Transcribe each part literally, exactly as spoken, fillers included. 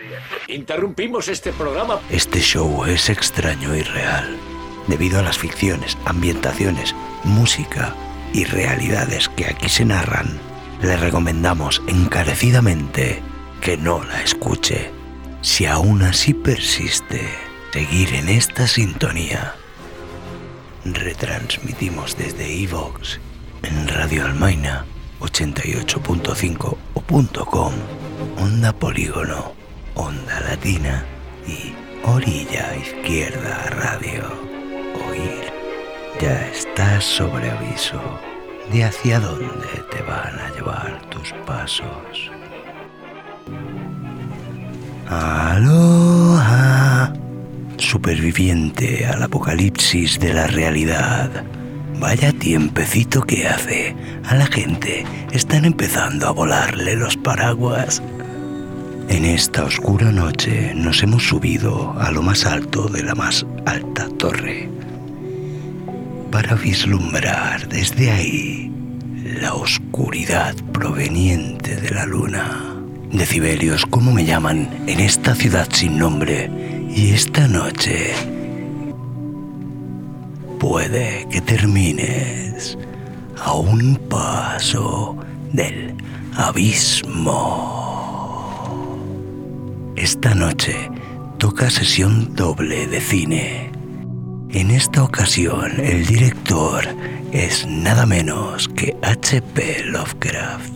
Interrumpimos este programa. Este show es extraño y real, debido a las ficciones, ambientaciones, música y realidades que aquí se narran. Le recomendamos encarecidamente que no la escuche. Si aún así persiste seguir en esta sintonía, retransmitimos desde iVoox, en Radio Almaina, ochenta y ocho punto cinco o punto com, Onda Polígono, Onda Latina y Orilla Izquierda Radio. Oír, ya estás sobre aviso de hacia dónde te van a llevar tus pasos. Aloha, superviviente al apocalipsis de la realidad. Vaya tiempecito que hace. A la gente están empezando a volarle los paraguas. En esta oscura noche nos hemos subido a lo más alto de la más alta torre para vislumbrar desde ahí la oscuridad proveniente de la luna. Decibelios, como me llaman en esta ciudad sin nombre, y esta noche puede que termines a un paso del abismo. Esta noche toca sesión doble de cine. En esta ocasión el director es nada menos que H P Lovecraft.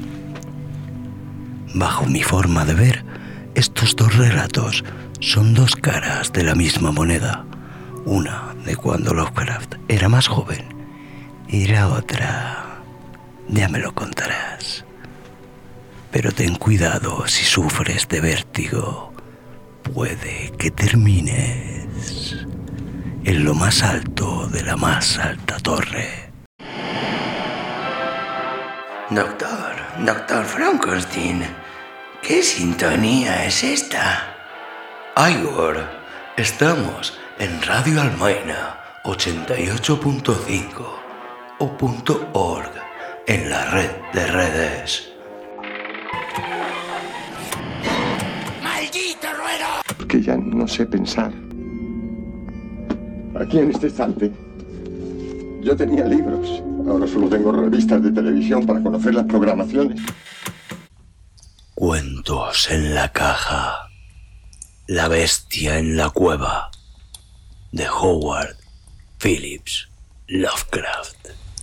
Bajo mi forma de ver, estos dos relatos son dos caras de la misma moneda. Una de cuando Lovecraft era más joven y la otra, ya me lo contarás. Pero ten cuidado si sufres de vértigo. Puede que termines en lo más alto de la más alta torre. Doctor, doctor Frankenstein, ¿qué sintonía es esta? Igor, estamos en Radio Almaina ochenta y ocho punto cinco o punto org en la red de redes. ¡Maldito ruedo! Que ya no sé pensar. Aquí en este estante yo tenía libros. Ahora solo tengo revistas de televisión para conocer las programaciones. Cuentos en la caja. La bestia en la cueva, de Howard Phillips Lovecraft.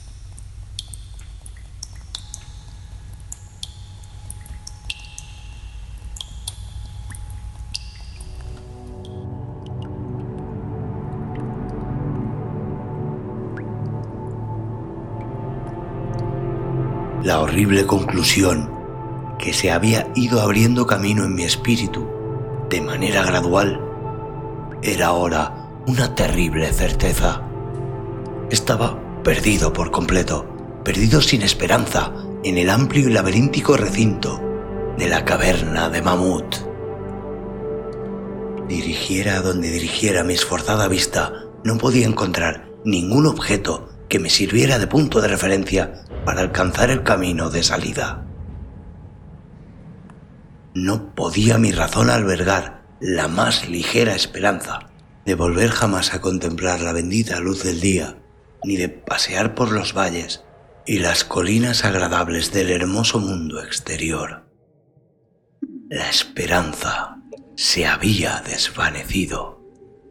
La horrible conclusión que se había ido abriendo camino en mi espíritu de manera gradual era ahora una terrible certeza. Estaba perdido por completo, perdido sin esperanza en el amplio y laberíntico recinto de la caverna de Mamut. Dirigiera donde dirigiera mi esforzada vista, no podía encontrar ningún objeto que me sirviera de punto de referencia para alcanzar el camino de salida. No podía mi razón albergar la más ligera esperanza de volver jamás a contemplar la bendita luz del día, ni de pasear por los valles y las colinas agradables del hermoso mundo exterior. La esperanza se había desvanecido.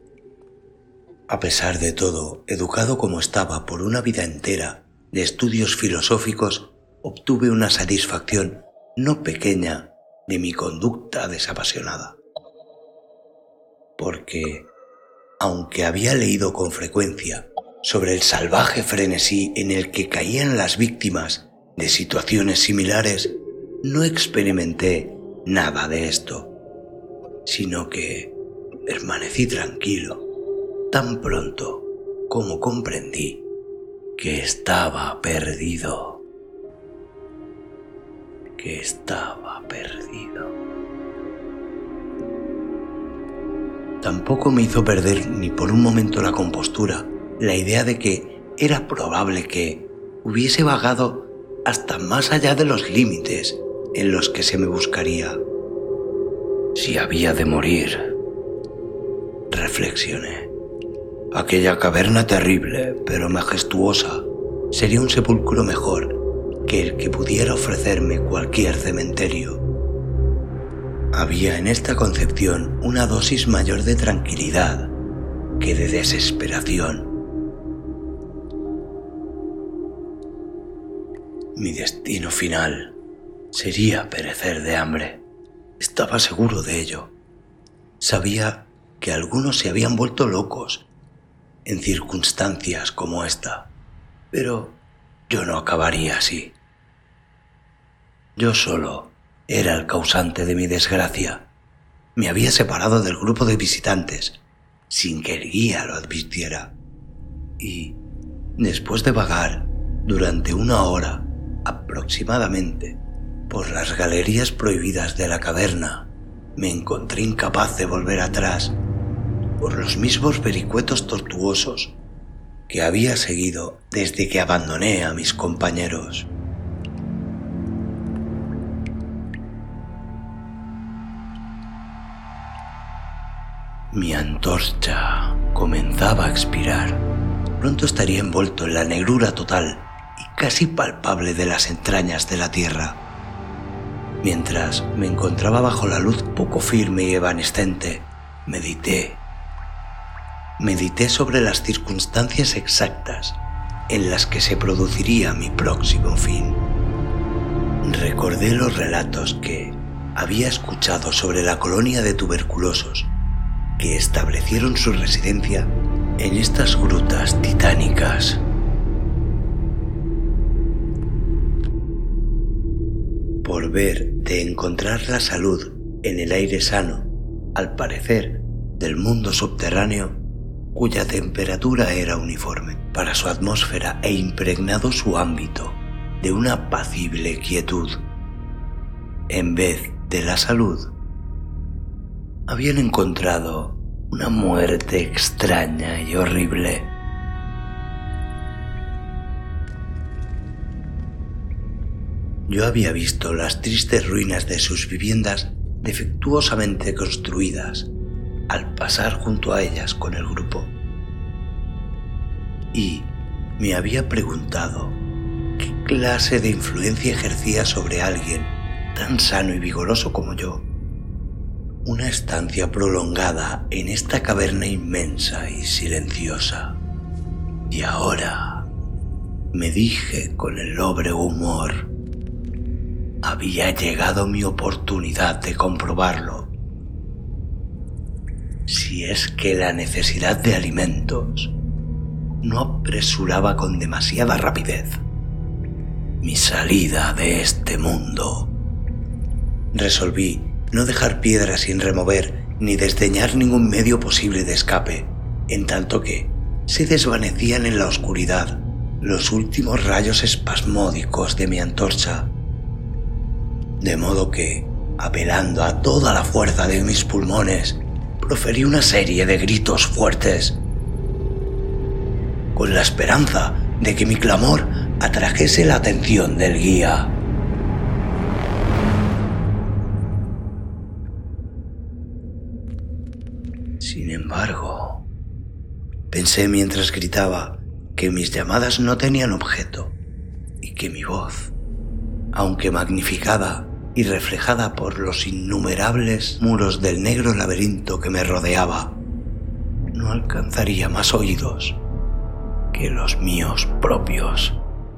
A pesar de todo, educado como estaba por una vida entera de estudios filosóficos, obtuve una satisfacción no pequeña de mi conducta desapasionada. Porque, aunque había leído con frecuencia sobre el salvaje frenesí en el que caían las víctimas de situaciones similares, no experimenté nada de esto, sino que permanecí tranquilo tan pronto como comprendí que estaba perdido, que estaba perdido. Tampoco me hizo perder ni por un momento la compostura la idea de que era probable que hubiese vagado hasta más allá de los límites en los que se me buscaría. Si había de morir, reflexioné. Aquella caverna terrible, pero majestuosa, sería un sepulcro mejor que el que pudiera ofrecerme cualquier cementerio. Había en esta concepción una dosis mayor de tranquilidad que de desesperación. Mi destino final sería perecer de hambre. Estaba seguro de ello. Sabía que algunos se habían vuelto locos en circunstancias como esta, pero yo no acabaría así. Yo solo era el causante de mi desgracia. Me había separado del grupo de visitantes sin que el guía lo advirtiera. Y, después de vagar durante una hora aproximadamente por las galerías prohibidas de la caverna, me encontré incapaz de volver atrás por los mismos vericuetos tortuosos que había seguido desde que abandoné a mis compañeros. Mi antorcha comenzaba a expirar. Pronto estaría envuelto en la negrura total y casi palpable de las entrañas de la tierra. Mientras me encontraba bajo la luz poco firme y evanescente, medité. Medité sobre las circunstancias exactas en las que se produciría mi próximo fin. Recordé los relatos que había escuchado sobre la colonia de tuberculosos que establecieron su residencia en estas grutas titánicas. Por ver de encontrar la salud en el aire sano, al parecer del mundo subterráneo, cuya temperatura era uniforme para su atmósfera e impregnado su ámbito de una apacible quietud. En vez de la salud, habían encontrado una muerte extraña y horrible. Yo había visto las tristes ruinas de sus viviendas defectuosamente construidas al pasar junto a ellas con el grupo. Y me había preguntado qué clase de influencia ejercía sobre alguien tan sano y vigoroso como yo una estancia prolongada en esta caverna inmensa y silenciosa. Y ahora, me dije con el lóbrego humor, había llegado mi oportunidad de comprobarlo. Si es que la necesidad de alimentos no apresuraba con demasiada rapidez mi salida de este mundo. Resolví no dejar piedra sin remover ni desdeñar ningún medio posible de escape, en tanto que se desvanecían en la oscuridad los últimos rayos espasmódicos de mi antorcha. De modo que, apelando a toda la fuerza de mis pulmones, proferí una serie de gritos fuertes, con la esperanza de que mi clamor atrajese la atención del guía. Sin embargo, pensé mientras gritaba que mis llamadas no tenían objeto y que mi voz, aunque magnificada y reflejada por los innumerables muros del negro laberinto que me rodeaba, no alcanzaría más oídos que los míos propios.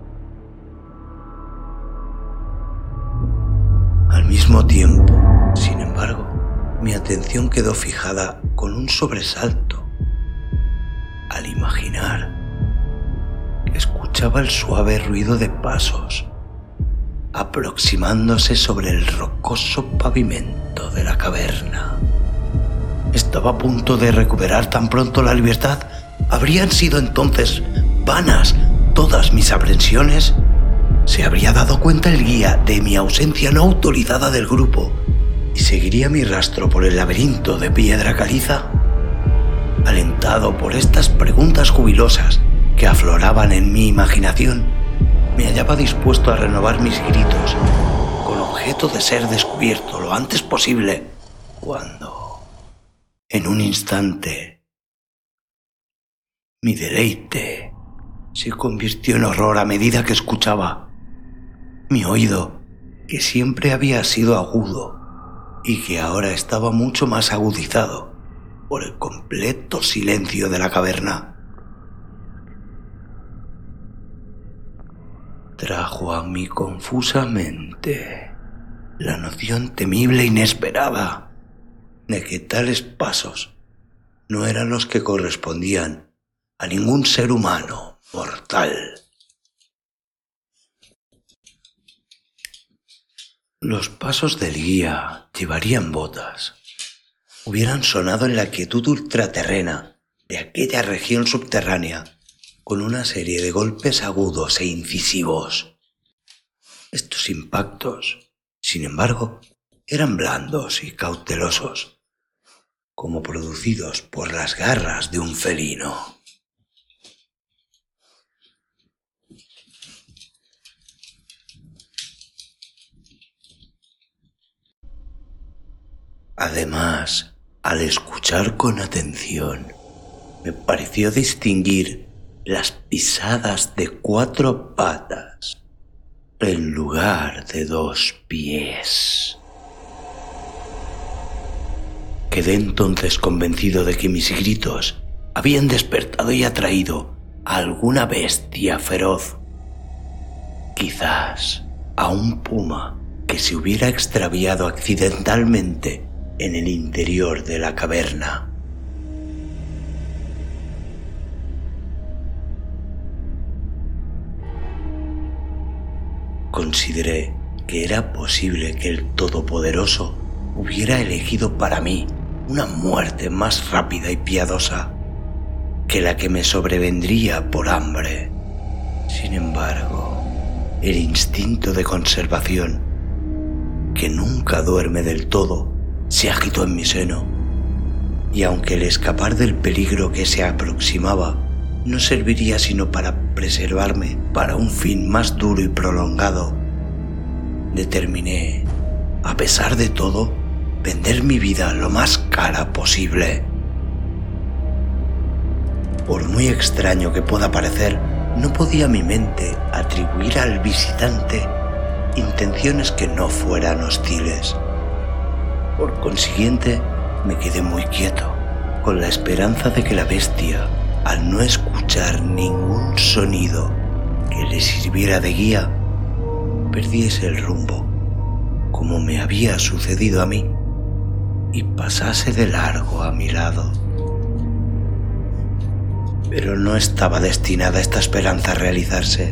Al mismo tiempo, sin embargo, mi atención quedó fijada con un sobresalto al imaginar que escuchaba el suave ruido de pasos aproximándose sobre el rocoso pavimento de la caverna. Estaba a punto de recuperar tan pronto la libertad. ¿Habrían sido entonces vanas todas mis aprensiones? ¿Se habría dado cuenta el guía de mi ausencia no autorizada del grupo y seguiría mi rastro por el laberinto de piedra caliza? Alentado por estas preguntas jubilosas que afloraban en mi imaginación, me hallaba dispuesto a renovar mis gritos con objeto de ser descubierto lo antes posible cuando, en un instante, mi deleite se convirtió en horror a medida que escuchaba. Mi oído, que siempre había sido agudo y que ahora estaba mucho más agudizado por el completo silencio de la caverna, trajo a mi confusa mente la noción temible e inesperada de que tales pasos no eran los que correspondían a ningún ser humano mortal. Los pasos del guía llevarían botas. Hubieran sonado en la quietud ultraterrena de aquella región subterránea con una serie de golpes agudos e incisivos. Estos impactos, sin embargo, eran blandos y cautelosos, como producidos por las garras de un felino. Además, al escuchar con atención, me pareció distinguir las pisadas de cuatro patas en lugar de dos pies. Quedé entonces convencido de que mis gritos habían despertado y atraído a alguna bestia feroz, quizás a un puma que se hubiera extraviado accidentalmente en el interior de la caverna. Consideré que era posible que el Todopoderoso hubiera elegido para mí una muerte más rápida y piadosa que la que me sobrevendría por hambre. Sin embargo, el instinto de conservación, que nunca duerme del todo, se agitó en mi seno, y aunque el escapar del peligro que se aproximaba no serviría sino para preservarme para un fin más duro y prolongado, determiné, a pesar de todo, vender mi vida lo más cara posible. Por muy extraño que pueda parecer, no podía mi mente atribuir al visitante intenciones que no fueran hostiles. Por consiguiente, me quedé muy quieto, con la esperanza de que la bestia, al no escuchar ningún sonido que le sirviera de guía, perdiese el rumbo, como me había sucedido a mí, y pasase de largo a mi lado. Pero no estaba destinada esta esperanza a realizarse.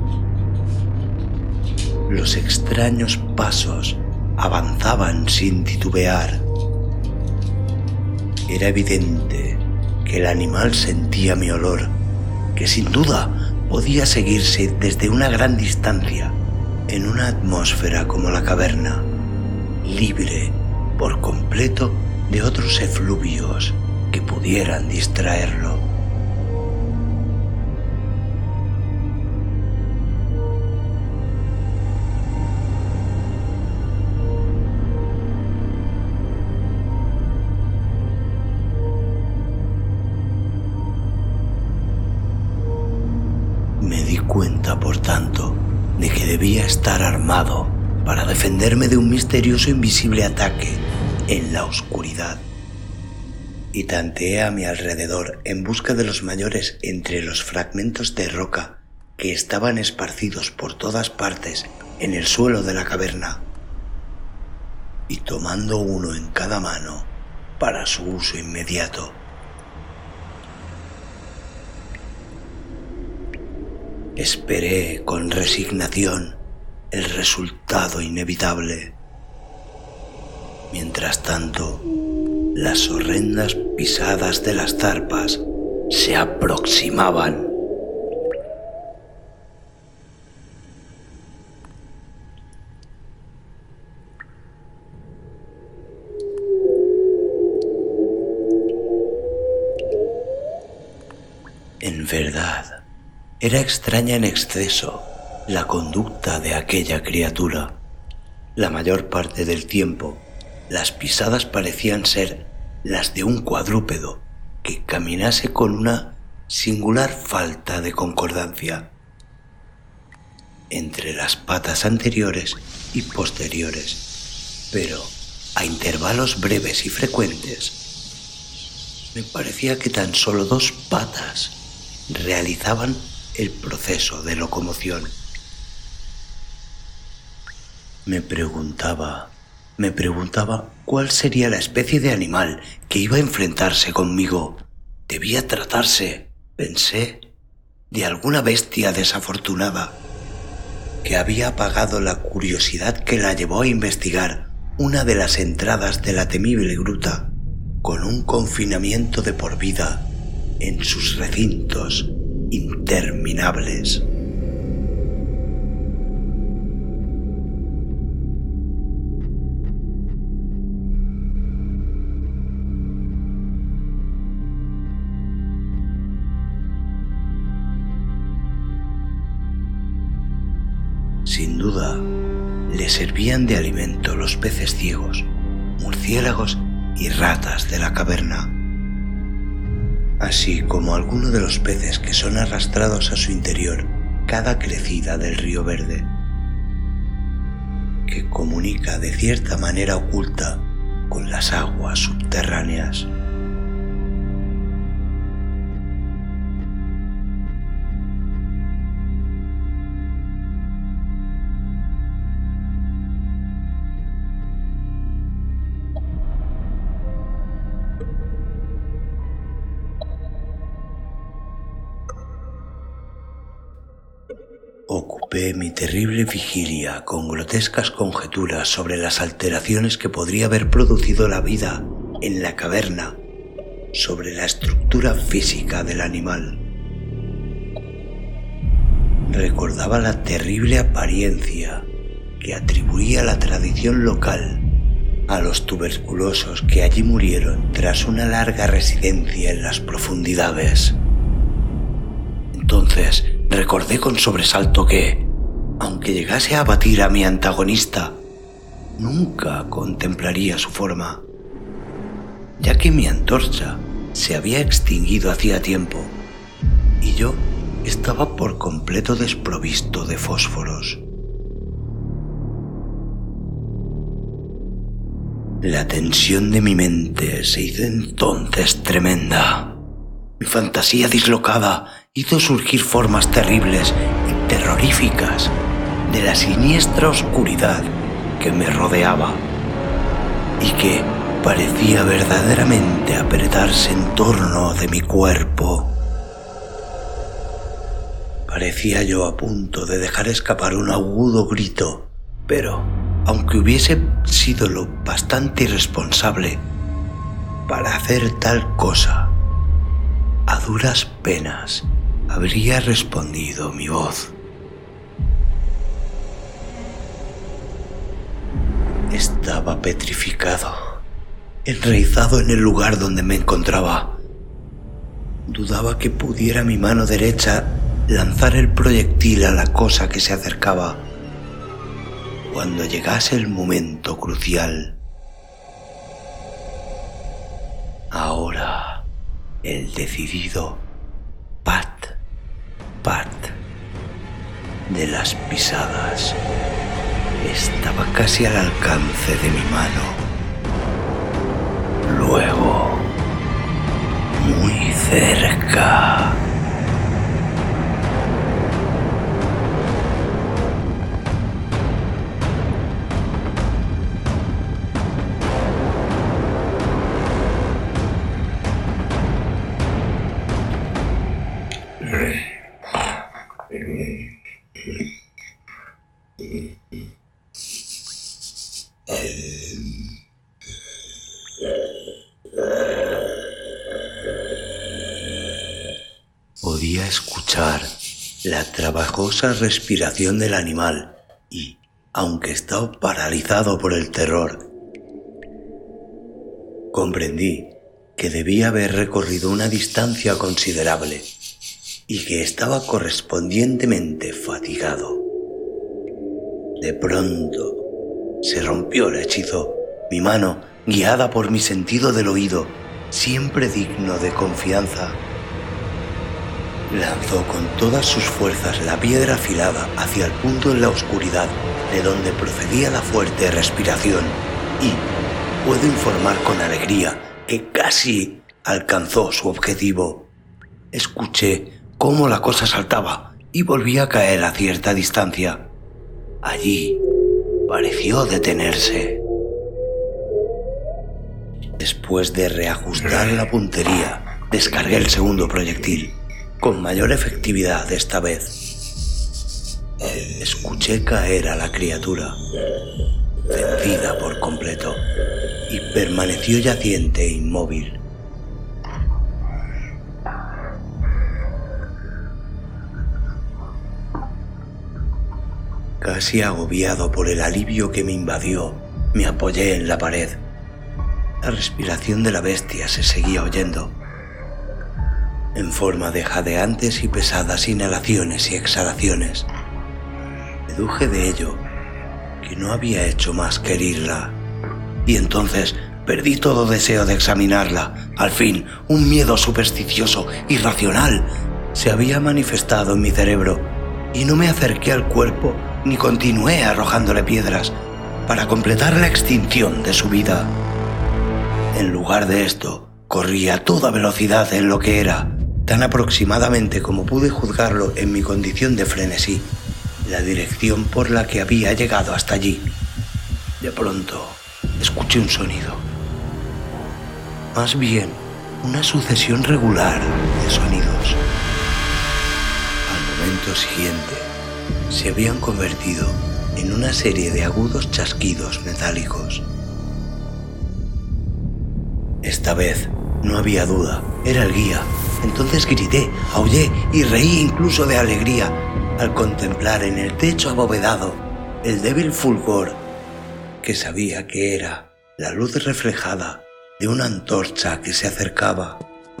Los extraños pasos avanzaban sin titubear. Era evidente que el animal sentía mi olor, que sin duda podía seguirse desde una gran distancia en una atmósfera como la caverna, libre por completo de otros efluvios que pudieran distraerlo. Me di cuenta, por tanto, de que debía estar armado para defenderme de un misterioso e invisible ataque en la oscuridad. Y tanteé a mi alrededor en busca de los mayores entre los fragmentos de roca que estaban esparcidos por todas partes en el suelo de la caverna, y tomando uno en cada mano para su uso inmediato. Esperé con resignación el resultado inevitable. Mientras tanto, las horrendas pisadas de las zarpas se aproximaban. En verdad, era extraña en exceso la conducta de aquella criatura. La mayor parte del tiempo Las pisadas parecían ser las de un cuadrúpedo que caminase con una singular falta de concordancia entre las patas anteriores y posteriores, pero a intervalos breves y frecuentes. Me parecía que tan solo dos patas realizaban el proceso de locomoción. Me preguntaba, me preguntaba cuál sería la especie de animal que iba a enfrentarse conmigo. Debía tratarse, pensé, de alguna bestia desafortunada que había apagado la curiosidad que la llevó a investigar una de las entradas de la temible gruta con un confinamiento de por vida en sus recintos interminables. Sin duda, le servían de alimento los peces ciegos, murciélagos y ratas de la caverna, así como algunos de los peces que son arrastrados a su interior cada crecida del río Verde, que comunica de cierta manera oculta con las aguas subterráneas. Ocupé mi terrible vigilia con grotescas conjeturas sobre las alteraciones que podría haber producido la vida en la caverna sobre la estructura física del animal. Recordaba la terrible apariencia que atribuía la tradición local a los tuberculosos que allí murieron tras una larga residencia en las profundidades. Entonces recordé con sobresalto que, aunque llegase a abatir a mi antagonista, nunca contemplaría su forma, ya que mi antorcha se había extinguido hacía tiempo y yo estaba por completo desprovisto de fósforos. La tensión de mi mente se hizo entonces tremenda. Mi fantasía dislocada hizo surgir formas terribles y terroríficas de la siniestra oscuridad que me rodeaba y que parecía verdaderamente apretarse en torno de mi cuerpo. Parecía yo a punto de dejar escapar un agudo grito, pero aunque hubiese sido lo bastante irresponsable para hacer tal cosa, a duras penas habría respondido mi voz. Estaba petrificado, enraizado en el lugar donde me encontraba. Dudaba que pudiera mi mano derecha lanzar el proyectil a la cosa que se acercaba. Cuando llegase el momento crucial, ahora el decidido pat, pat de las pisadas estaba casi al alcance de mi mano. Luego, muy cerca. Podía escuchar la trabajosa respiración del animal y, aunque estaba paralizado por el terror, comprendí que debía haber recorrido una distancia considerable y que estaba correspondientemente fatigado. De pronto se rompió el hechizo Mi mano, guiada por mi sentido del oído, siempre digno de confianza, lanzó con todas sus fuerzas la piedra afilada hacia el punto en la oscuridad de donde procedía la fuerte respiración y puedo informar con alegría que casi alcanzó su objetivo. Escuché cómo la cosa saltaba y volvía a caer a cierta distancia. Allí pareció detenerse. Después de reajustar la puntería, descargué el segundo proyectil, con mayor efectividad esta vez. Escuché caer a la criatura, vencida por completo, y permaneció yaciente e inmóvil. Casi agobiado por el alivio que me invadió, me apoyé en la pared. La respiración de la bestia se seguía oyendo, en forma de jadeantes y pesadas inhalaciones y exhalaciones. Deduje de ello que no había hecho más que herirla, y entonces perdí todo deseo de examinarla. Al fin, un miedo supersticioso, irracional, se había manifestado en mi cerebro, y no me acerqué al cuerpo ni continué arrojándole piedras para completar la extinción de su vida. En lugar de esto, corrí a toda velocidad en lo que era, tan aproximadamente como pude juzgarlo en mi condición de frenesí, la dirección por la que había llegado hasta allí. De pronto, escuché un sonido. Más bien, una sucesión regular de sonidos. Al momento siguiente, se habían convertido en una serie de agudos chasquidos metálicos. Esta vez no había duda, era el guía. Entonces grité, aullé y reí incluso de alegría al contemplar en el techo abovedado el débil fulgor que sabía que era la luz reflejada de una antorcha que se acercaba.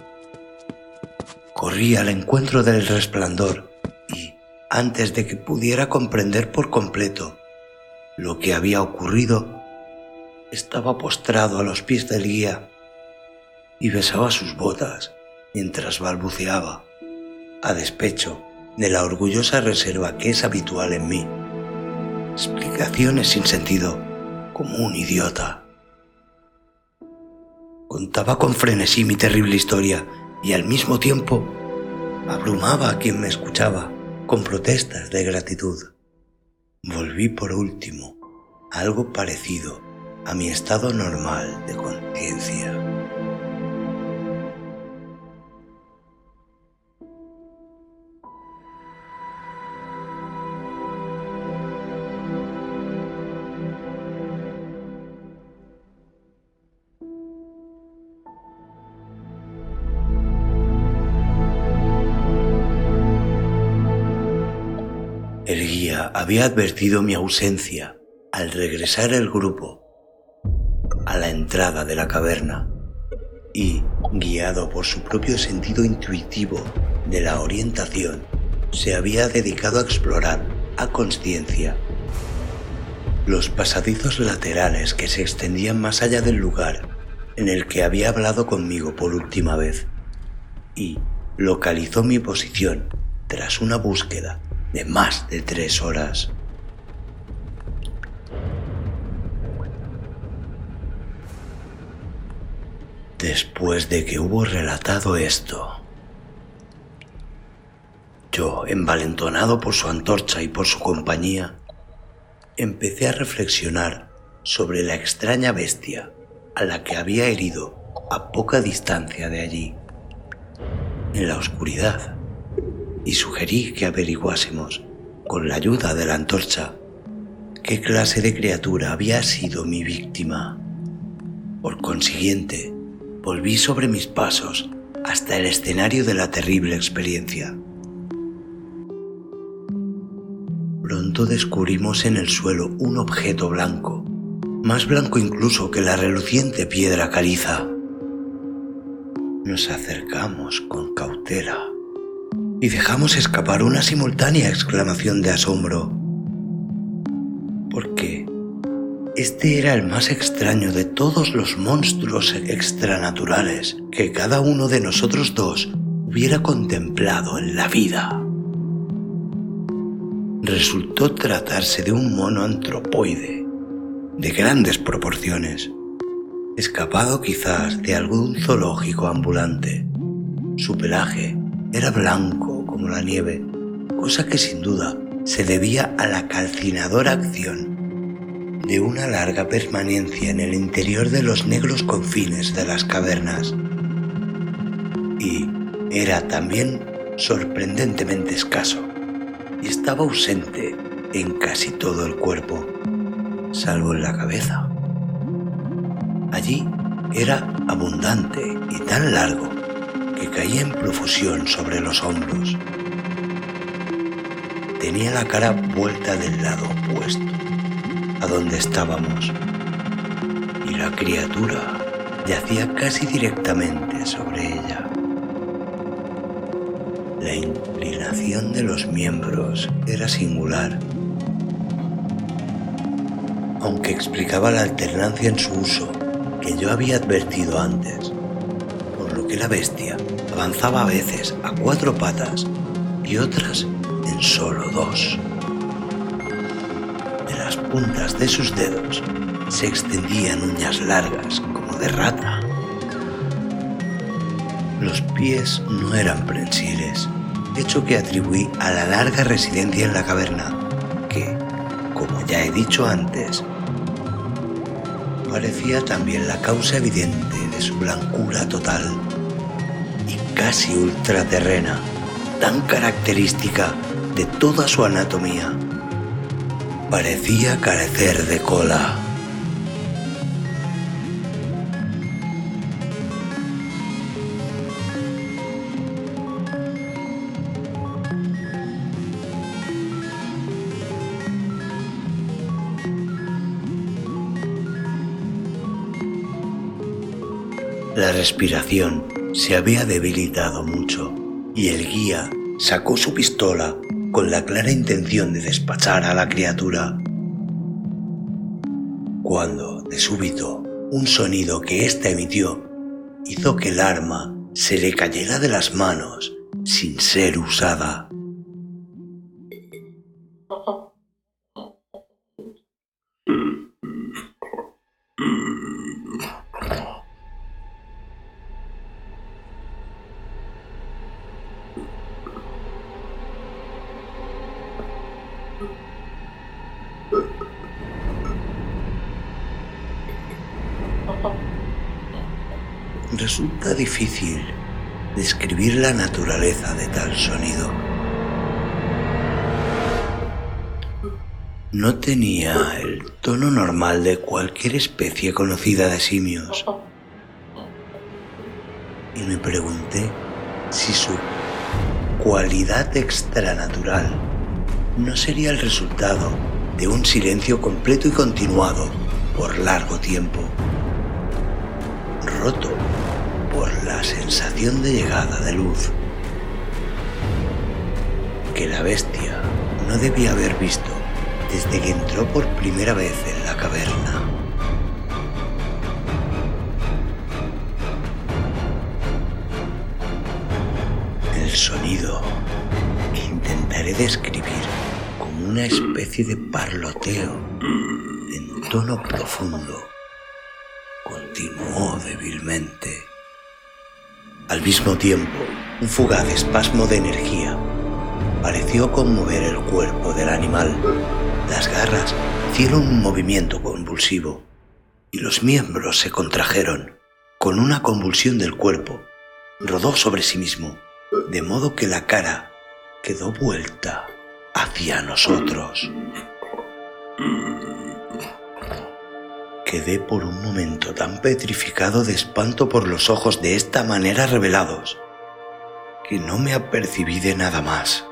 Corrí al encuentro del resplandor y, antes de que pudiera comprender por completo lo que había ocurrido, estaba postrado a los pies del guía y besaba sus botas mientras balbuceaba, a despecho de la orgullosa reserva que es habitual en mí, explicaciones sin sentido, como un idiota. Contaba con frenesí mi terrible historia y al mismo tiempo abrumaba a quien me escuchaba con protestas de gratitud. Volví por último a algo parecido a mi estado normal de conciencia. El guía había advertido mi ausencia al regresar el grupo a la entrada de la caverna y, guiado por su propio sentido intuitivo de la orientación, se había dedicado a explorar a conciencia los pasadizos laterales que se extendían más allá del lugar en el que había hablado conmigo por última vez, y localizó mi posición tras una búsqueda de más de tres horas. Después de que hubo relatado esto, yo, envalentonado por su antorcha y por su compañía, empecé a reflexionar sobre la extraña bestia a la que había herido a poca distancia de allí, en la oscuridad, y sugerí que averiguásemos, con la ayuda de la antorcha, qué clase de criatura había sido mi víctima. Por consiguiente, volví sobre mis pasos hasta el escenario de la terrible experiencia. Pronto descubrimos en el suelo un objeto blanco, más blanco incluso que la reluciente piedra caliza. Nos acercamos con cautela y dejamos escapar una simultánea exclamación de asombro, porque Este era el más extraño de todos los monstruos extranaturales que cada uno de nosotros dos hubiera contemplado en la vida. Resultó tratarse de un mono antropoide, de grandes proporciones, escapado quizás de algún zoológico ambulante. Su pelaje era blanco como la nieve, cosa que sin duda se debía a la calcinadora acción de una larga permanencia en el interior de los negros confines de las cavernas. Y era también sorprendentemente escaso, y estaba ausente en casi todo el cuerpo, salvo en la cabeza. Allí era abundante y tan largo que caía en profusión sobre los hombros. Tenía la cara vuelta del lado opuesto, a donde estábamos, y la criatura yacía casi directamente sobre ella. La inclinación de los miembros era singular, aunque explicaba la alternancia en su uso que yo había advertido antes, por lo que la bestia avanzaba a veces a cuatro patas y otras en solo dos. De las puntas de sus dedos se extendían uñas largas como de rata. Los pies no eran prensiles, hecho que atribuí a la larga residencia en la caverna, que, como ya he dicho antes, parecía también la causa evidente de su blancura total y casi ultraterrena, tan característica de toda su anatomía. Parecía carecer de cola. La respiración se había debilitado mucho y el guía sacó su pistola con la clara intención de despachar a la criatura, cuando, de súbito, un sonido que ésta emitió hizo que el arma se le cayera de las manos sin ser usada. Resulta difícil describir la naturaleza de tal sonido. No tenía el tono normal de cualquier especie conocida de simios, y me pregunté si su cualidad extranatural no sería el resultado de un silencio completo y continuado por largo tiempo, roto por la sensación de llegada de luz que la bestia no debía haber visto desde que entró por primera vez en la caverna. El sonido, que intentaré describir como una especie de parloteo en tono profundo, continuó débilmente. Al mismo tiempo, un fugaz espasmo de energía pareció conmover el cuerpo del animal. Las garras hicieron un movimiento convulsivo y los miembros se contrajeron. Con una convulsión del cuerpo, rodó sobre sí mismo, de modo que la cara quedó vuelta hacia nosotros. Quedé por un momento tan petrificado de espanto por los ojos de esta manera revelados, que no me apercibí de nada más.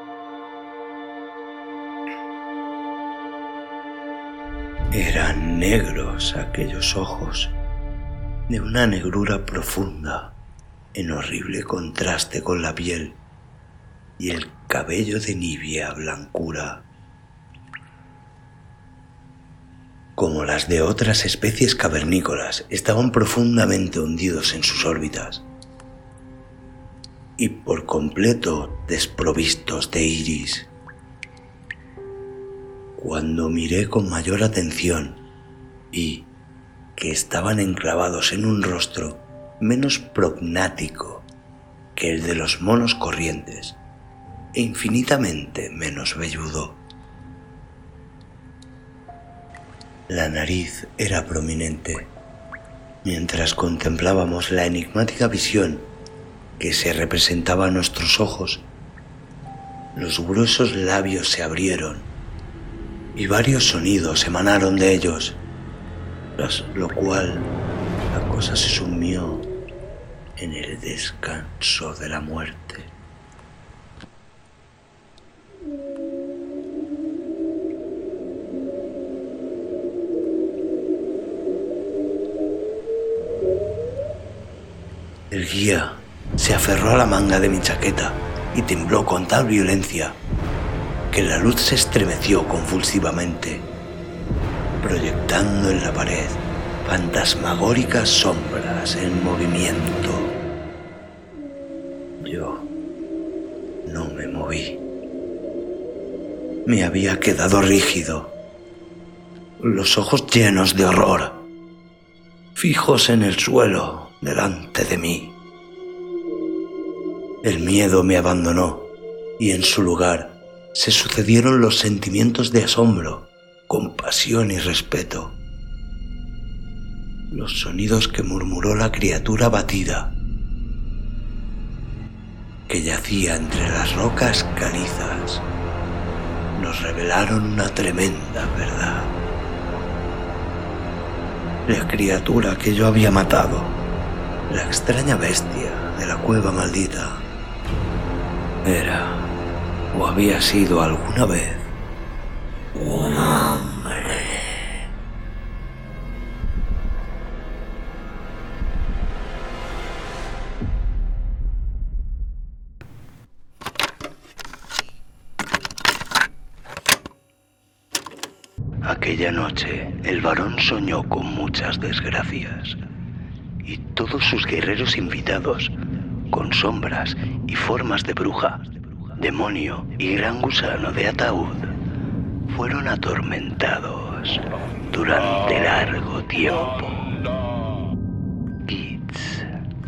Eran negros aquellos ojos, de una negrura profunda, en horrible contraste con la piel y el cabello de nívea blancura. como las de otras especies cavernícolas, estaban profundamente hundidos en sus órbitas y por completo desprovistos de iris. Cuando miré con mayor atención, vi que estaban enclavados en un rostro menos prognático que el de los monos corrientes e infinitamente menos velludo. La nariz era prominente. Mientras contemplábamos la enigmática visión que se representaba a nuestros ojos, los gruesos labios se abrieron y varios sonidos emanaron de ellos, tras lo cual la cosa se sumió en el descanso de la muerte. El guía se aferró a la manga de mi chaqueta y tembló con tal violencia que la luz se estremeció convulsivamente, proyectando en la pared fantasmagóricas sombras en movimiento. Yo no me moví. Me había quedado rígido, los ojos llenos de horror, fijos en el suelo delante de mí. El miedo me abandonó y en su lugar se sucedieron los sentimientos de asombro, compasión y respeto. Los sonidos que murmuró la criatura abatida, que yacía entre las rocas calizas, nos revelaron una tremenda verdad. La criatura que yo había matado, la extraña bestia de la cueva maldita, era o había sido alguna vez un hombre. Aquella noche el varón soñó con muchas desgracias y todos sus guerreros invitados, con sombras y formas de bruja, demonio y gran gusano de ataúd, fueron atormentados durante largo tiempo. Keats.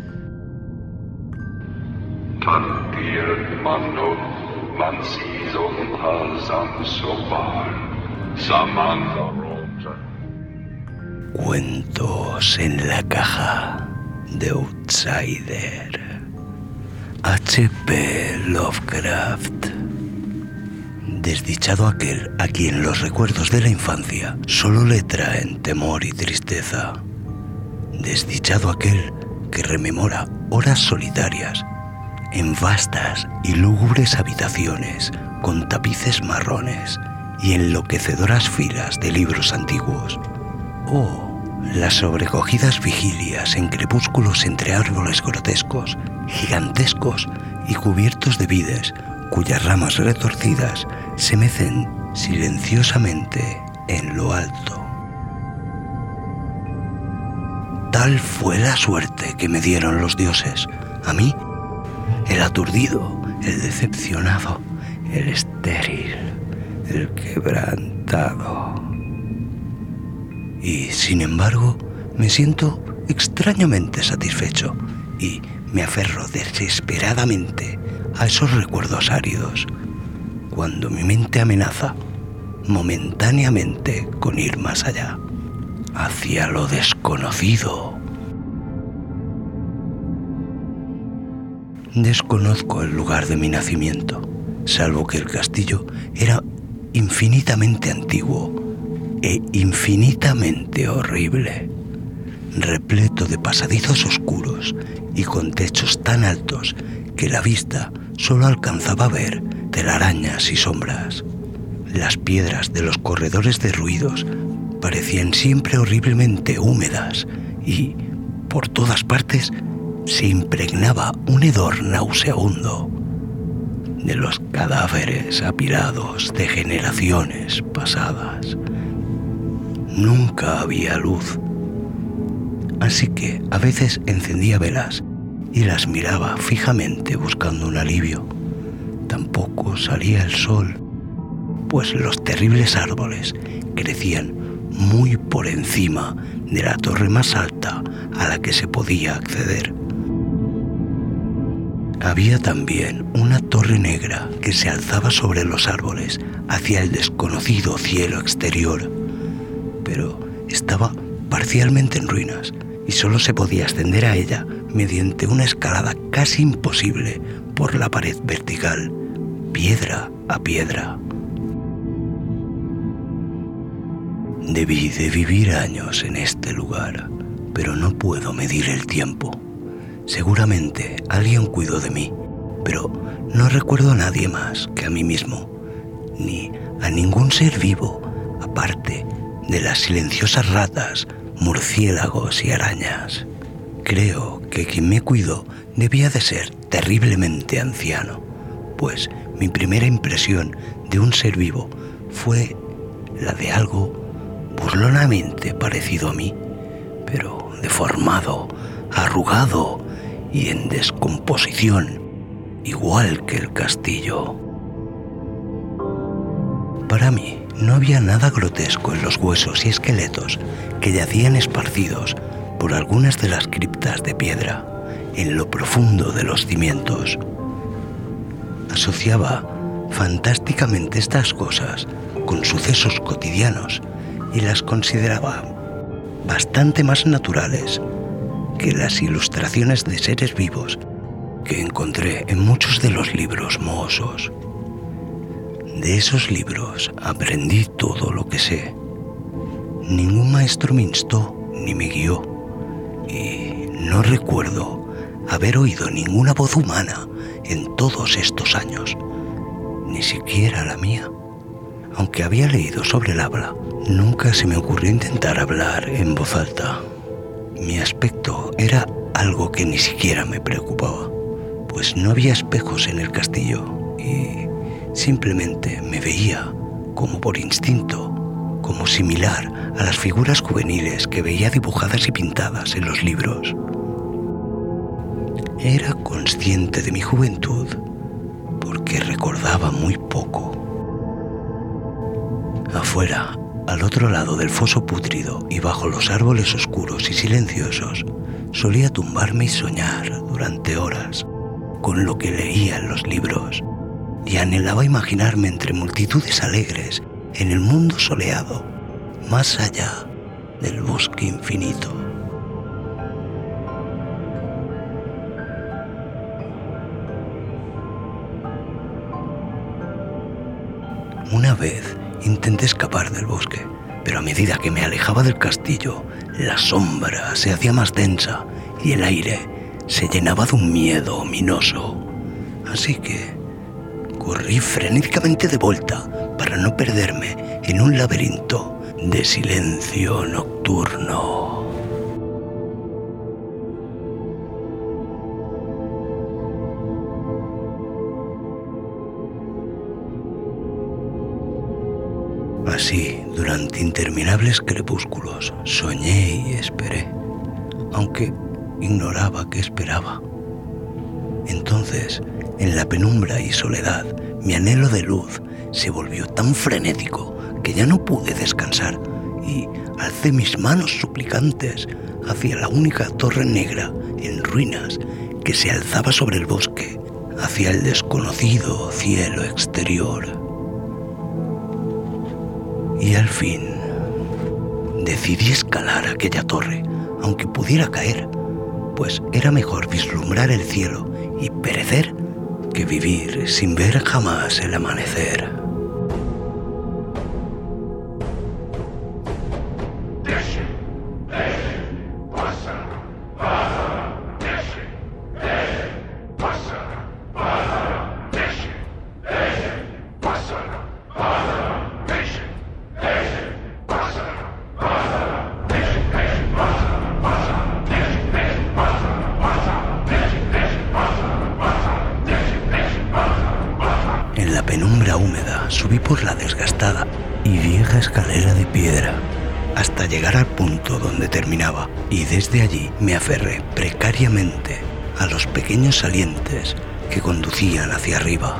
Cuentos en la caja de Outsider. H P Lovecraft. Desdichado aquel a quien los recuerdos de la infancia solo le traen temor y tristeza. Desdichado aquel que rememora horas solitarias en vastas y lúgubres habitaciones con tapices marrones y enloquecedoras filas de libros antiguos. O las sobrecogidas vigilias en crepúsculos entre árboles grotescos, gigantescos y cubiertos de vides, cuyas ramas retorcidas se mecen silenciosamente en lo alto. Tal fue la suerte que me dieron los dioses. A mí, el aturdido, el decepcionado, el estéril, el quebrantado. Y, sin embargo, me siento extrañamente satisfecho y me aferro desesperadamente a esos recuerdos áridos, cuando mi mente amenaza momentáneamente con ir más allá, hacia lo desconocido. Desconozco el lugar de mi nacimiento, salvo que el castillo era infinitamente antiguo e infinitamente horrible, repleto de pasadizos oscuros y con techos tan altos que la vista solo alcanzaba a ver telarañas y sombras. Las piedras de los corredores derruidos parecían siempre horriblemente húmedas y, por todas partes, se impregnaba un hedor nauseabundo de los cadáveres apilados de generaciones pasadas. nunca había luz. Así que a veces encendía velas y las miraba fijamente buscando un alivio. Tampoco salía el sol, pues los terribles árboles crecían muy por encima de la torre más alta a la que se podía acceder. Había también una torre negra que se alzaba sobre los árboles hacia el desconocido cielo exterior, pero estaba parcialmente en ruinas y solo se podía ascender a ella mediante una escalada casi imposible por la pared vertical, piedra a piedra. Debí de vivir años en este lugar, pero no puedo medir el tiempo. Seguramente alguien cuidó de mí, pero no recuerdo a nadie más que a mí mismo, ni a ningún ser vivo, aparte de las silenciosas ratas, murciélagos y arañas. Creo que quien me cuidó debía de ser terriblemente anciano, pues mi primera impresión de un ser vivo fue la de algo burlonamente parecido a mí, pero deformado, arrugado y en descomposición, igual que el castillo. Para mí no había nada grotesco en los huesos y esqueletos que yacían esparcidos por algunas de las criptas de piedra en lo profundo de los cimientos. Asociaba fantásticamente estas cosas con sucesos cotidianos y las consideraba bastante más naturales que las ilustraciones de seres vivos que encontré en muchos de los libros mohosos. De esos libros aprendí todo lo que sé. Ningún maestro me instó ni me guió, y no recuerdo haber oído ninguna voz humana en todos estos años, ni siquiera la mía. Aunque había leído sobre el habla, nunca se me ocurrió intentar hablar en voz alta. Mi aspecto era algo que ni siquiera me preocupaba, pues no había espejos en el castillo y simplemente me veía como por instinto, como similar a las figuras juveniles que veía dibujadas y pintadas en los libros. Era consciente de mi juventud porque recordaba muy poco. Afuera, al otro lado del foso pútrido y bajo los árboles oscuros y silenciosos, solía tumbarme y soñar durante horas con lo que leía en los libros, y anhelaba imaginarme entre multitudes alegres en el mundo soleado, más allá del bosque infinito. Una vez intenté escapar del bosque, pero a medida que me alejaba del castillo, la sombra se hacía más densa y el aire se llenaba de un miedo ominoso. Así que corrí frenéticamente de vuelta para no perderme en un laberinto de silencio nocturno. Así, durante interminables crepúsculos, soñé y esperé, aunque ignoraba qué esperaba. Entonces, en la penumbra y soledad, mi anhelo de luz se volvió tan frenético que ya no pude descansar y alcé mis manos suplicantes hacia la única torre negra en ruinas que se alzaba sobre el bosque, hacia el desconocido cielo exterior. Y al fin decidí escalar aquella torre, aunque pudiera caer, pues era mejor vislumbrar el cielo y perecer que vivir sin ver jamás el amanecer. En la penumbra húmeda subí por la desgastada y vieja escalera de piedra hasta llegar al punto donde terminaba, y desde allí me aferré precariamente a los pequeños salientes que conducían hacia arriba.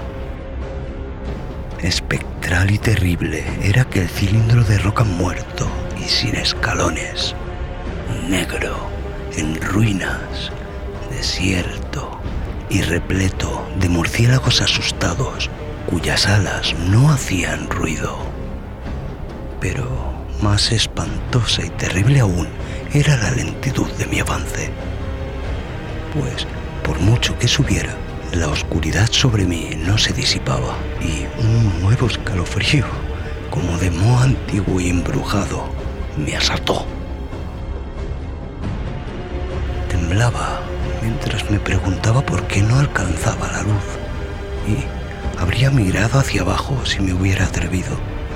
Espectral y terrible era aquel cilindro de roca muerto y sin escalones, negro, en ruinas, desierto y repleto de murciélagos asustados cuyas alas no hacían ruido. Pero más espantosa y terrible aún era la lentitud de mi avance, pues por mucho que subiera, la oscuridad sobre mí no se disipaba y un nuevo escalofrío, como de moho antiguo y embrujado, me asaltó. Temblaba mientras me preguntaba por qué no alcanzaba la luz y habría mirado hacia abajo si me hubiera atrevido.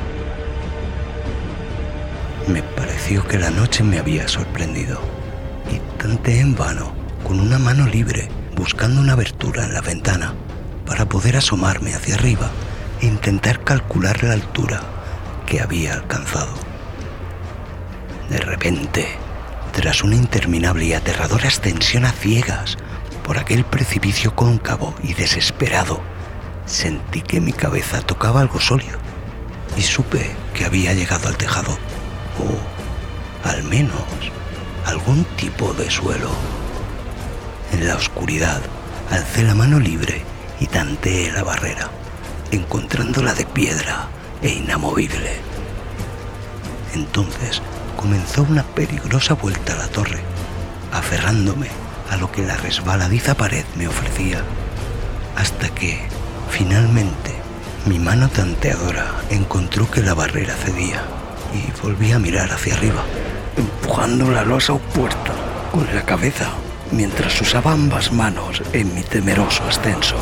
Me pareció que la noche me había sorprendido y tanteé en vano con una mano libre buscando una abertura en la ventana para poder asomarme hacia arriba e intentar calcular la altura que había alcanzado. De repente, tras una interminable y aterradora ascensión a ciegas por aquel precipicio cóncavo y desesperado, sentí que mi cabeza tocaba algo sólido y supe que había llegado al tejado, o al menos algún tipo de suelo. En la oscuridad, alcé la mano libre y tanteé la barrera, encontrándola de piedra e inamovible. Entonces comenzó una peligrosa vuelta a la torre, aferrándome a lo que la resbaladiza pared me ofrecía, hasta que, finalmente, mi mano tanteadora encontró que la barrera cedía y volví a mirar hacia arriba, empujando la losa opuesta con la cabeza, mientras usaba ambas manos en mi temeroso ascenso.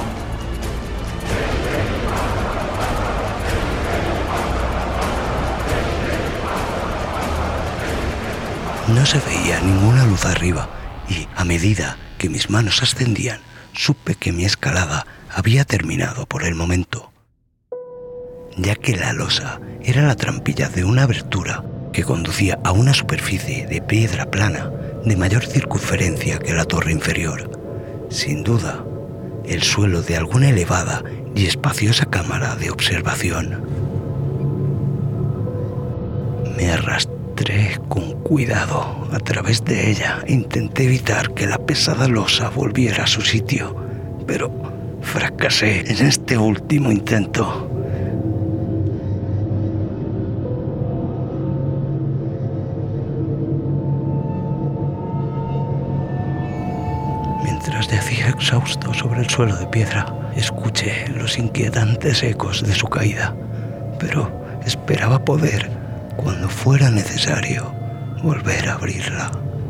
No se veía ninguna luz arriba y, a medida que mis manos ascendían, supe que mi escalada había terminado por el momento, ya que la losa era la trampilla de una abertura que conducía a una superficie de piedra plana de mayor circunferencia que la torre inferior. Sin duda, el suelo de alguna elevada y espaciosa cámara de observación. Me arrastré con cuidado a través de ella e intenté evitar que la pesada losa volviera a su sitio, pero fracasé en este último intento. Mientras yacía exhausto sobre el suelo de piedra, escuché los inquietantes ecos de su caída, pero esperaba poder, cuando fuera necesario, volver a abrirla.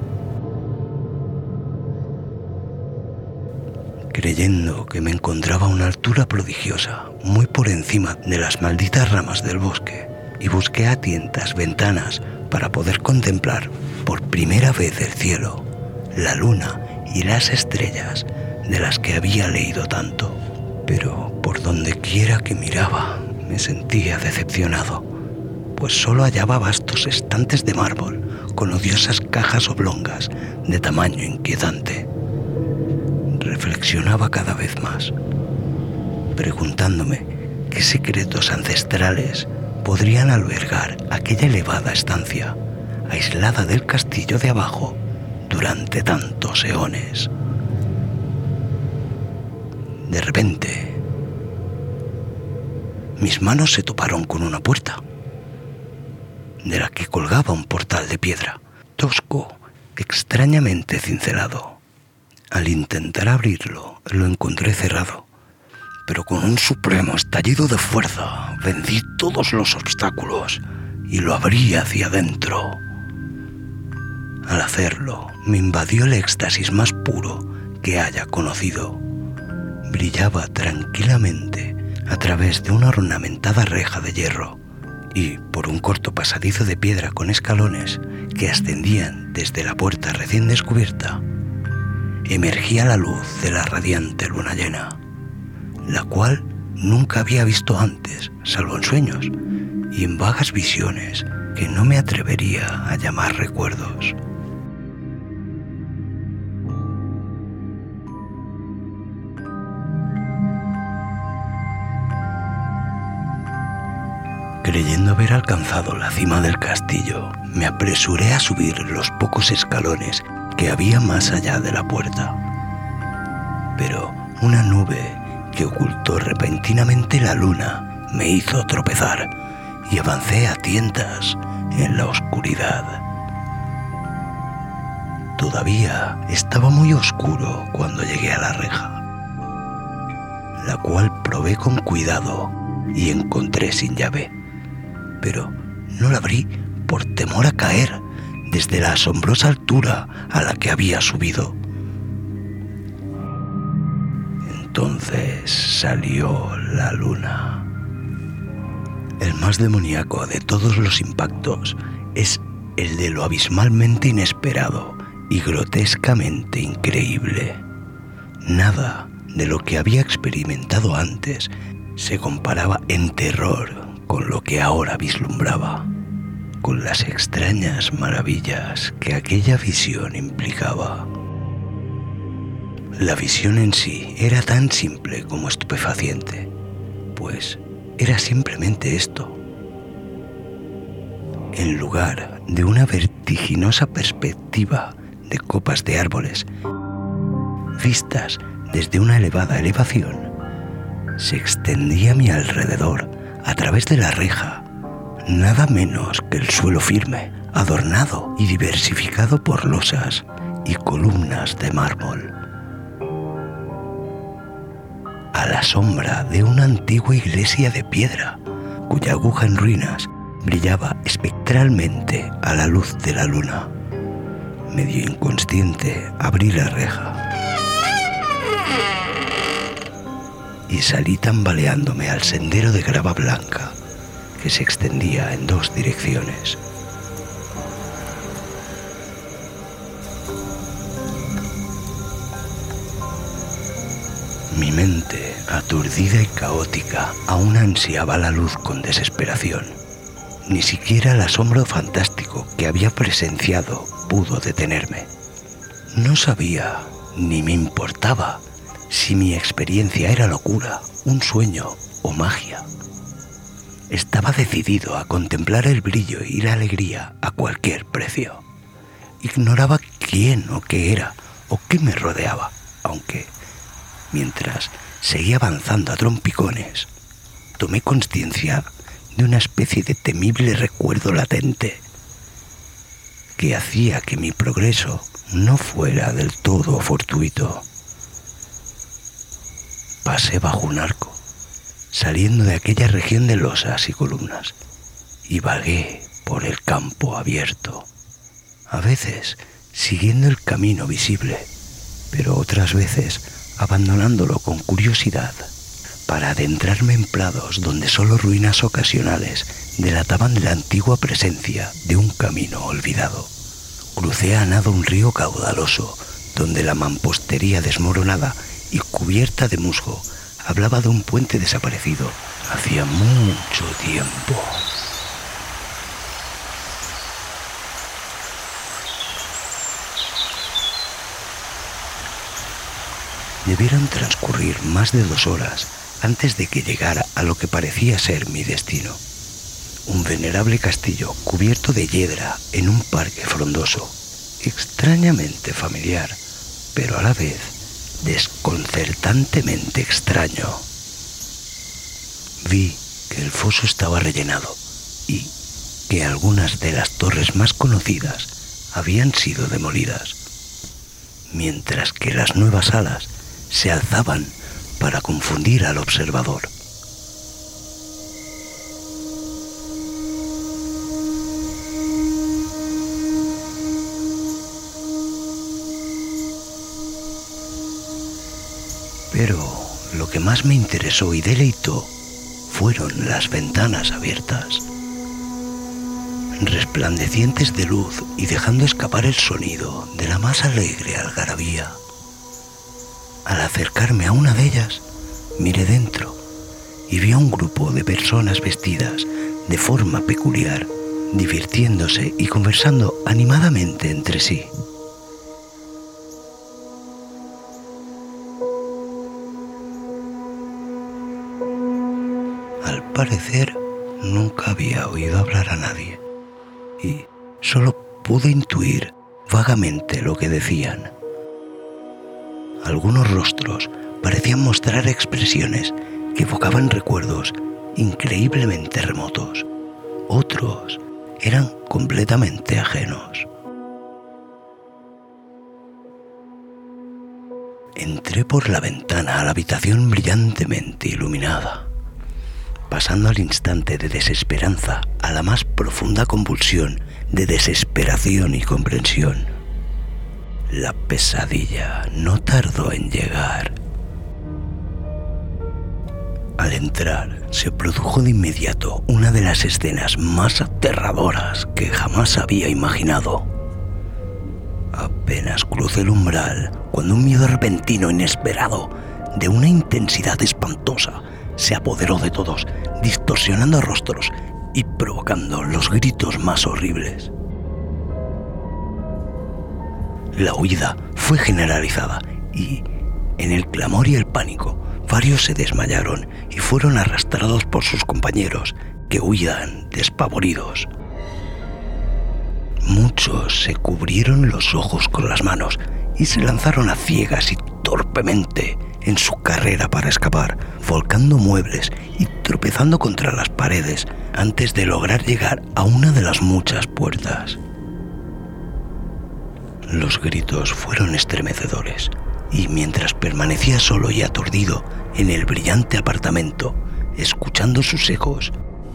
Creyendo que me encontraba a una altura prodigiosa, muy por encima de las malditas ramas del bosque, y busqué a tientas ventanas para poder contemplar por primera vez el cielo, la luna y las estrellas de las que había leído tanto. Pero por donde quiera que miraba, me sentía decepcionado, pues solo hallaba vastos estantes de mármol con odiosas cajas oblongas de tamaño inquietante. Reflexionaba cada vez más, preguntándome qué secretos ancestrales podrían albergar aquella elevada estancia, aislada del castillo de abajo durante tantos eones. De repente, mis manos se toparon con una puerta, de la que colgaba un portal de piedra, tosco, extrañamente cincelado. Al intentar abrirlo, lo encontré cerrado, pero con un supremo estallido de fuerza vencí todos los obstáculos y lo abrí hacia adentro. Al hacerlo, me invadió el éxtasis más puro que haya conocido. Brillaba tranquilamente a través de una ornamentada reja de hierro y por un corto pasadizo de piedra con escalones que ascendían desde la puerta recién descubierta. Emergía la luz de la radiante luna llena, la cual nunca había visto antes, salvo en sueños y en vagas visiones que no me atrevería a llamar recuerdos. Creyendo haber alcanzado la cima del castillo, me apresuré a subir los pocos escalones que había más allá de la puerta. Pero una nube que ocultó repentinamente la luna me hizo tropezar y avancé a tientas en la oscuridad. Todavía estaba muy oscuro cuando llegué a la reja, la cual probé con cuidado y encontré sin llave, pero no la abrí por temor a caer desde la asombrosa altura a la que había subido. Entonces salió la luna. El más demoníaco de todos los impactos es el de lo abismalmente inesperado y grotescamente increíble. Nada de lo que había experimentado antes se comparaba en terror con lo que ahora vislumbraba, con las extrañas maravillas que aquella visión implicaba. La visión en sí era tan simple como estupefaciente, pues era simplemente esto. En lugar de una vertiginosa perspectiva de copas de árboles vistas desde una elevada elevación, se extendía a mi alrededor a través de la reja, nada menos que el suelo firme, adornado y diversificado por losas y columnas de mármol. A la sombra de una antigua iglesia de piedra, cuya aguja en ruinas brillaba espectralmente a la luz de la luna. Medio inconsciente abrí la reja y salí tambaleándome al sendero de grava blanca que se extendía en dos direcciones. Mi mente, aturdida y caótica, aún ansiaba la luz con desesperación. Ni siquiera el asombro fantástico que había presenciado pudo detenerme. No sabía, ni me importaba, si mi experiencia era locura, un sueño o magia. Estaba decidido a contemplar el brillo y la alegría a cualquier precio. Ignoraba quién o qué era o qué me rodeaba, aunque, mientras seguía avanzando a trompicones, tomé conciencia de una especie de temible recuerdo latente que hacía que mi progreso no fuera del todo fortuito. Pasé bajo un arco, saliendo de aquella región de losas y columnas, y vagué por el campo abierto, a veces siguiendo el camino visible, pero otras veces abandonándolo con curiosidad para adentrarme en prados donde solo ruinas ocasionales delataban la antigua presencia de un camino olvidado. Crucé a nado un río caudaloso, donde la mampostería desmoronada y cubierta de musgo hablaba de un puente desaparecido hacía mucho tiempo. Debieron transcurrir más de dos horas antes de que llegara a lo que parecía ser mi destino. Un venerable castillo cubierto de hiedra en un parque frondoso, extrañamente familiar, pero a la vez desconcertantemente extraño. Vi que el foso estaba rellenado y que algunas de las torres más conocidas habían sido demolidas, mientras que las nuevas alas se alzaban para confundir al observador. Pero lo que más me interesó y deleitó fueron las ventanas abiertas, resplandecientes de luz y dejando escapar el sonido de la más alegre algarabía. Al acercarme a una de ellas, miré dentro y vi a un grupo de personas vestidas de forma peculiar, divirtiéndose y conversando animadamente entre sí. Al parecer, nunca había oído hablar a nadie y solo pude intuir vagamente lo que decían. Algunos rostros parecían mostrar expresiones que evocaban recuerdos increíblemente remotos. Otros eran completamente ajenos. Entré por la ventana a la habitación brillantemente iluminada, pasando al instante de desesperanza a la más profunda convulsión de desesperación y comprensión. La pesadilla no tardó en llegar. Al entrar, se produjo de inmediato una de las escenas más aterradoras que jamás había imaginado. Apenas crucé el umbral, cuando un miedo repentino, inesperado, de una intensidad espantosa, se apoderó de todos, distorsionando rostros y provocando los gritos más horribles. La huida fue generalizada y, en el clamor y el pánico, varios se desmayaron y fueron arrastrados por sus compañeros, que huían despavoridos. Muchos se cubrieron los ojos con las manos y se lanzaron a ciegas y torpemente en su carrera para escapar, volcando muebles y tropezando contra las paredes antes de lograr llegar a una de las muchas puertas. Los gritos fueron estremecedores, y mientras permanecía solo y aturdido en el brillante apartamento, escuchando sus ecos,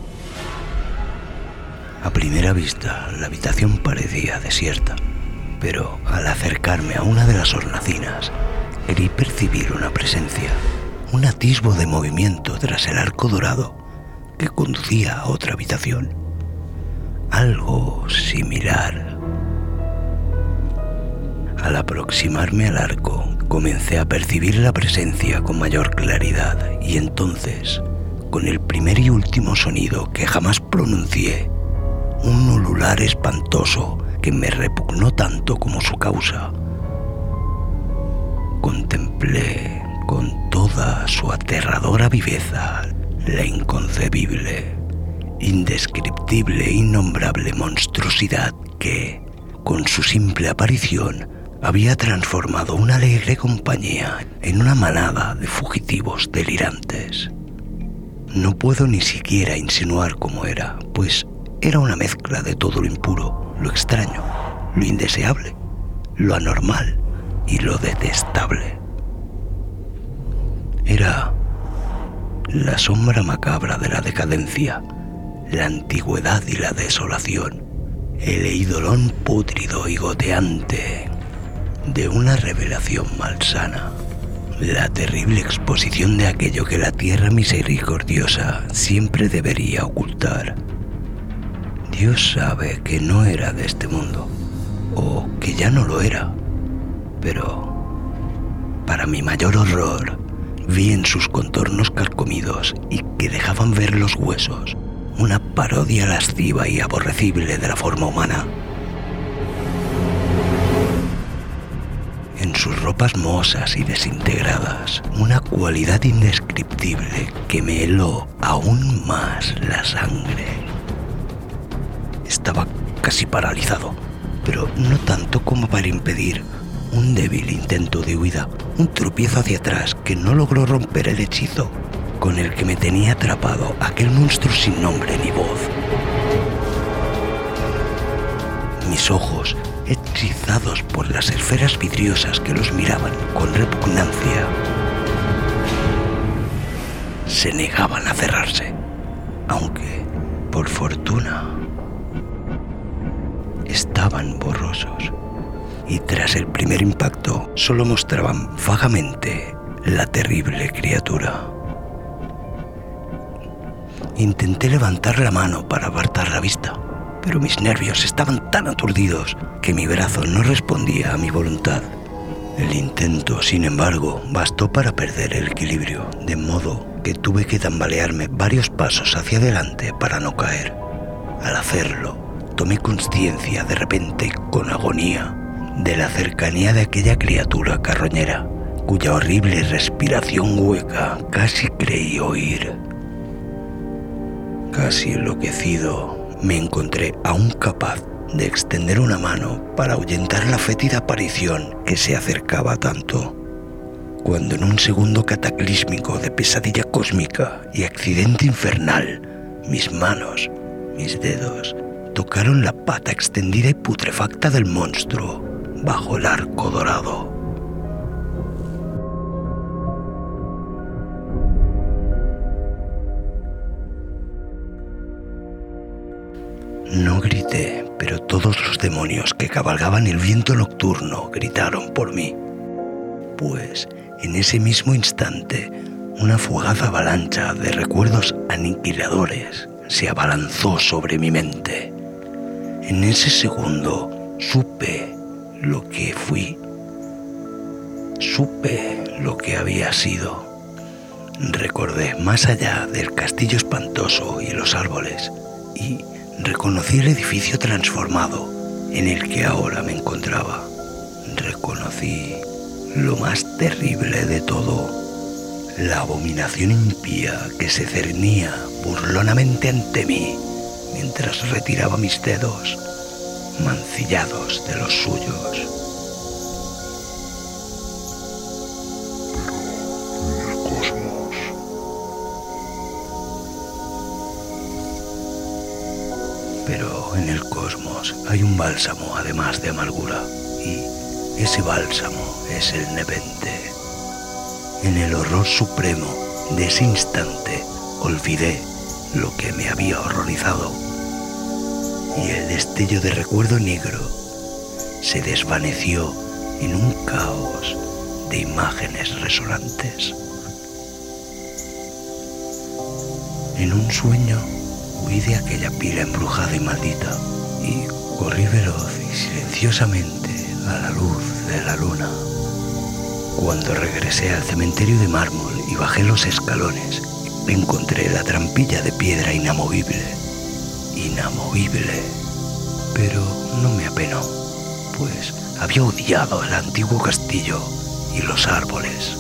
a primera vista la habitación parecía desierta, pero al acercarme a una de las hornacinas, creí percibir una presencia, un atisbo de movimiento tras el arco dorado que conducía a otra habitación. Algo similar. Al aproximarme al arco, comencé a percibir la presencia con mayor claridad y entonces, con el primer y último sonido que jamás pronuncié, un ulular espantoso que me repugnó tanto como su causa, contemplé con toda su aterradora viveza la inconcebible, indescriptible e innombrable monstruosidad que, con su simple aparición, había transformado una alegre compañía en una manada de fugitivos delirantes. No puedo ni siquiera insinuar cómo era, pues era una mezcla de todo lo impuro, lo extraño, lo indeseable, lo anormal y lo detestable. Era la sombra macabra de la decadencia, la antigüedad y la desolación, el eidolón pútrido y goteante de una revelación malsana, la terrible exposición de aquello que la tierra misericordiosa siempre debería ocultar. Dios sabe que no era de este mundo, o que ya no lo era, pero, para mi mayor horror, vi en sus contornos carcomidos y que dejaban ver los huesos una parodia lasciva y aborrecible de la forma humana. En sus ropas mohosas y desintegradas, una cualidad indescriptible que me heló aún más la sangre. Estaba casi paralizado, pero no tanto como para impedir un débil intento de huida, un tropiezo hacia atrás que no logró romper el hechizo con el que me tenía atrapado aquel monstruo sin nombre ni voz. Mis ojos, hechizados por las esferas vidriosas que los miraban con repugnancia, se negaban a cerrarse, aunque, por fortuna, estaban borrosos, y tras el primer impacto solo mostraban vagamente la terrible criatura. Intenté levantar la mano para apartar la vista, pero mis nervios estaban tan aturdidos que mi brazo no respondía a mi voluntad. El intento, sin embargo, bastó para perder el equilibrio, de modo que tuve que tambalearme varios pasos hacia adelante para no caer. Al hacerlo, tomé conciencia de repente, con agonía, de la cercanía de aquella criatura carroñera, cuya horrible respiración hueca casi creí oír. Casi enloquecido, me encontré aún capaz de extender una mano para ahuyentar la fétida aparición que se acercaba tanto, cuando en un segundo cataclísmico de pesadilla cósmica y accidente infernal, mis manos, mis dedos, tocaron la pata extendida y putrefacta del monstruo bajo el arco dorado. No grité, pero todos los demonios que cabalgaban el viento nocturno gritaron por mí, pues en ese mismo instante una fugaz avalancha de recuerdos aniquiladores se abalanzó sobre mi mente. En ese segundo supe lo que fui, supe lo que había sido. Recordé más allá del castillo espantoso y los árboles y reconocí el edificio transformado en el que ahora me encontraba. Reconocí lo más terrible de todo, la abominación impía que se cernía burlonamente ante mí mientras retiraba mis dedos mancillados de los suyos. Pero en el cosmos hay un bálsamo además de amargura, y ese bálsamo es el nepente. En el horror supremo de ese instante olvidé lo que me había horrorizado, y el destello de recuerdo negro se desvaneció en un caos de imágenes resonantes. En un sueño huí de aquella pila embrujada y maldita y corrí veloz y silenciosamente a la luz de la luna. Cuando regresé al cementerio de mármol y bajé los escalones, encontré la trampilla de piedra inamovible, inamovible. Pero no me apenó, pues había odiado el antiguo castillo y los árboles.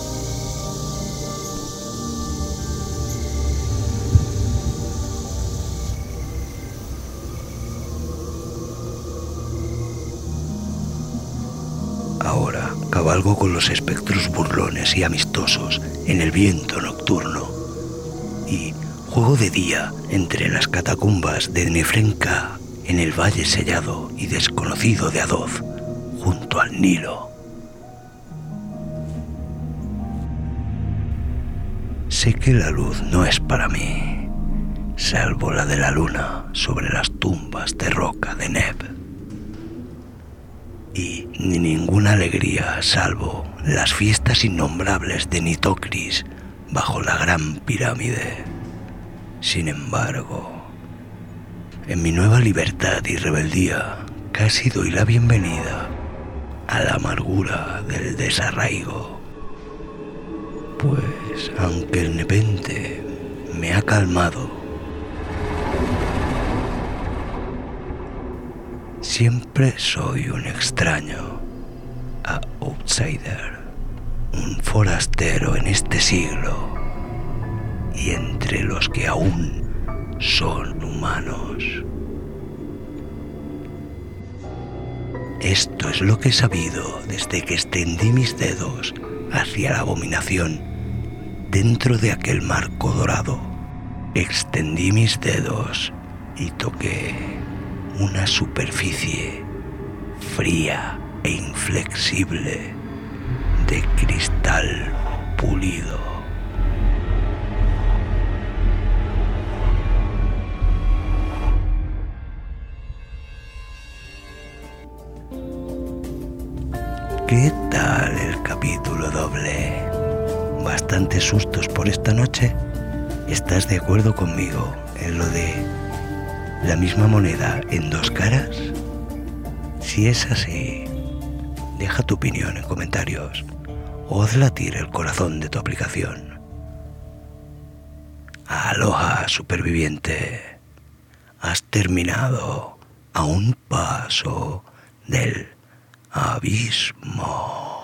Ahora cabalgo con los espectros burlones y amistosos en el viento nocturno y juego de día entre las catacumbas de Nefrenka en el valle sellado y desconocido de Adoz, junto al Nilo. Sé que la luz no es para mí, salvo la de la luna sobre las tumbas de roca de Neb. Y ni ninguna alegría salvo las fiestas innombrables de Nitocris bajo la gran pirámide. Sin embargo, en mi nueva libertad y rebeldía casi doy la bienvenida a la amargura del desarraigo. Pues aunque el nepente me ha calmado, siempre soy un extraño, a outsider, un forastero en este siglo y entre los que aún son humanos. Esto es lo que he sabido desde que extendí mis dedos hacia la abominación dentro de aquel marco dorado. Extendí mis dedos y toqué una superficie fría e inflexible de cristal pulido. ¿Qué tal el capítulo doble? ¿Bastantes sustos por esta noche? ¿Estás de acuerdo conmigo en lo de la misma moneda en dos caras? Si es así, deja tu opinión en comentarios o haz latir el corazón de tu aplicación. Aloha, superviviente. Has terminado a un paso del abismo.